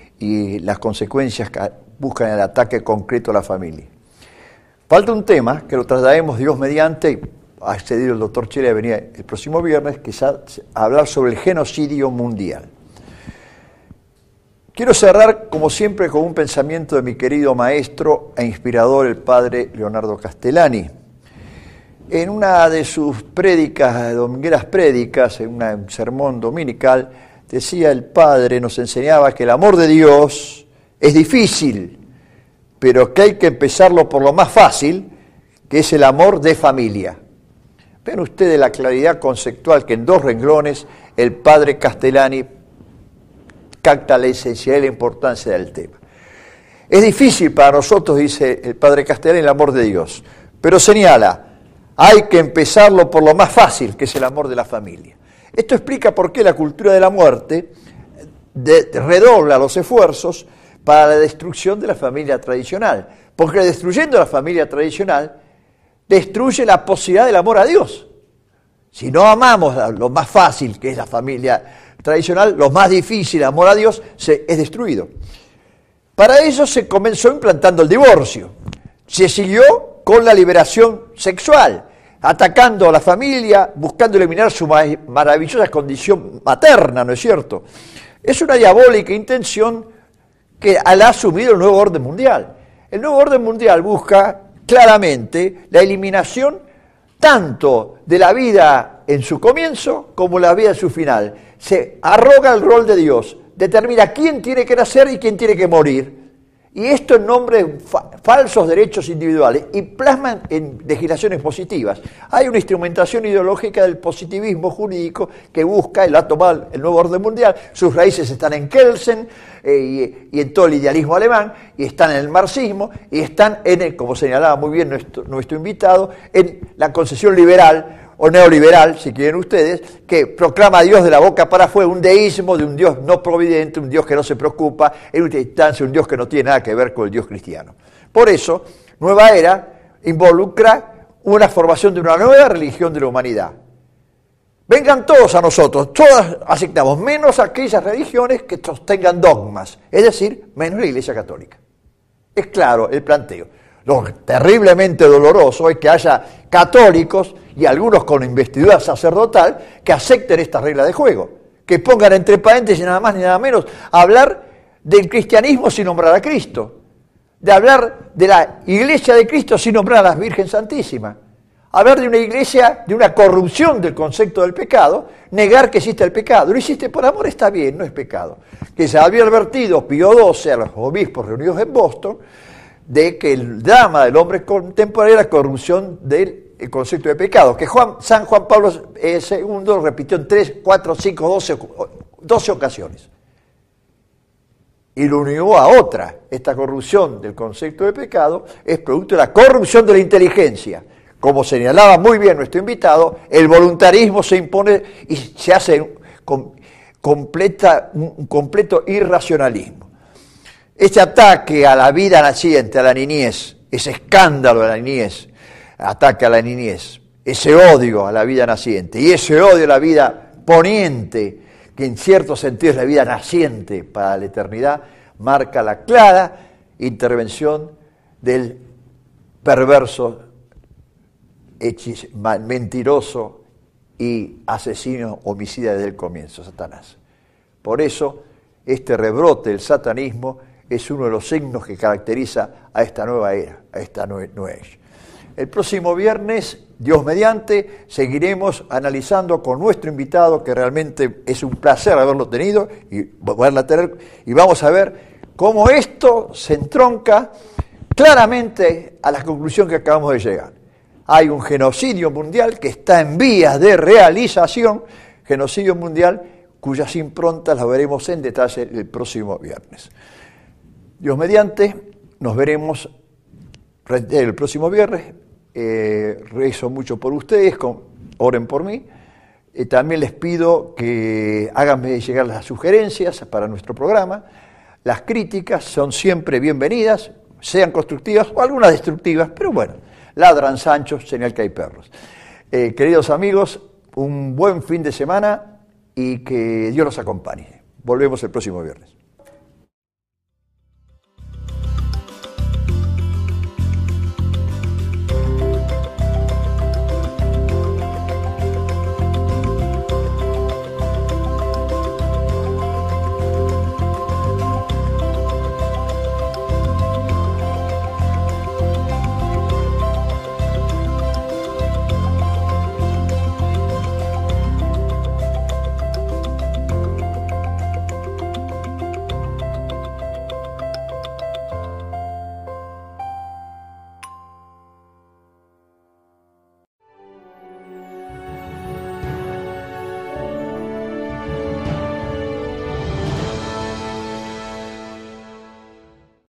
y las consecuencias que buscan el ataque concreto a la familia. Falta un tema que lo trataremos Dios mediante, y ha accedido el doctor Cheli a venir el próximo viernes, que es a, a hablar sobre el genocidio mundial. Quiero cerrar, como siempre, con un pensamiento de mi querido maestro e inspirador, el padre Leonardo Castellani. En una de sus prédicas, domingueras prédicas, en una, un sermón dominical, decía el padre, nos enseñaba que el amor de Dios es difícil, pero que hay que empezarlo por lo más fácil, que es el amor de familia. Ven ustedes la claridad conceptual que en dos renglones el padre Castellani capta la esencialidad y la importancia del tema. Es difícil para nosotros, dice el padre Castellani, el amor de Dios, pero señala, hay que empezarlo por lo más fácil, que es el amor de la familia. Esto explica por qué la cultura de la muerte de, de, redobla los esfuerzos para la destrucción de la familia tradicional, porque destruyendo la familia tradicional, destruye la posibilidad del amor a Dios. Si no amamos lo más fácil, que es la familia tradicional, lo más difícil, el amor a Dios, se, es destruido. Para eso se comenzó implantando el divorcio. Se siguió con la liberación sexual, atacando a la familia, buscando eliminar su maravillosa condición materna, ¿no es cierto? Es una diabólica intención que ha asumido el nuevo orden mundial. El nuevo orden mundial busca claramente la eliminación tanto de la vida en su comienzo como la vida en su final. Se arroga el rol de Dios, determina quién tiene que nacer y quién tiene que morir. Y esto en nombre de fa falsos derechos individuales y plasman en legislaciones positivas. Hay una instrumentación ideológica del positivismo jurídico que busca, él ha tomado el nuevo orden mundial, sus raíces están en Kelsen eh, y, y en todo el idealismo alemán, y están en el marxismo, y están en, el, como señalaba muy bien nuestro, nuestro invitado, en la concepción liberal o neoliberal, si quieren ustedes, que proclama a Dios de la boca para afuera, un deísmo de un Dios no providente, un Dios que no se preocupa, en última instancia un Dios que no tiene nada que ver con el Dios cristiano. Por eso, Nueva Era involucra una formación de una nueva religión de la humanidad. Vengan todos a nosotros, todas aceptamos, menos aquellas religiones que sostengan dogmas, es decir, menos la Iglesia Católica. Es claro el planteo. Lo terriblemente doloroso es que haya católicos y algunos con investidura sacerdotal que acepten esta regla de juego, que pongan entre paréntesis nada más ni nada menos hablar del cristianismo sin nombrar a Cristo, de hablar de la Iglesia de Cristo sin nombrar a la Virgen Santísima, hablar de una iglesia, de una corrupción del concepto del pecado, negar que existe el pecado. Lo hiciste por amor, está bien, no es pecado. Que se había advertido Pío doce a los obispos reunidos en Boston de que el drama del hombre contemporáneo era la corrupción del concepto de pecado, que Juan, San Juan Pablo segundo lo repitió en tres, cuatro, cinco, doce, doce ocasiones. Y lo unió a otra. Esta corrupción del concepto de pecado es producto de la corrupción de la inteligencia. Como señalaba muy bien nuestro invitado, el voluntarismo se impone y se hace un, completa, un completo irracionalismo. Ese ataque a la vida naciente, a la niñez, ese escándalo de la niñez, ataque a la niñez, ese odio a la vida naciente y ese odio a la vida poniente, que en cierto sentido es la vida naciente para la eternidad, marca la clara intervención del perverso, hechis, mentiroso y asesino homicida desde el comienzo, Satanás. Por eso, este rebrote del satanismo es uno de los signos que caracteriza a esta nueva era, a esta nueva era. El próximo viernes, Dios mediante, seguiremos analizando con nuestro invitado, que realmente es un placer haberlo tenido y poderla tener, y vamos a ver cómo esto se entronca claramente a la conclusión que acabamos de llegar. Hay un genocidio mundial que está en vías de realización, genocidio mundial cuyas improntas las veremos en detalle el próximo viernes. Dios mediante, nos veremos el próximo viernes. Eh, rezo mucho por ustedes, con, oren por mí. Eh, también les pido que háganme llegar las sugerencias para nuestro programa. Las críticas son siempre bienvenidas, sean constructivas o algunas destructivas, pero bueno, ladran Sancho, señal que hay perros. Eh, queridos amigos, un buen fin de semana y que Dios los acompañe. Volvemos el próximo viernes.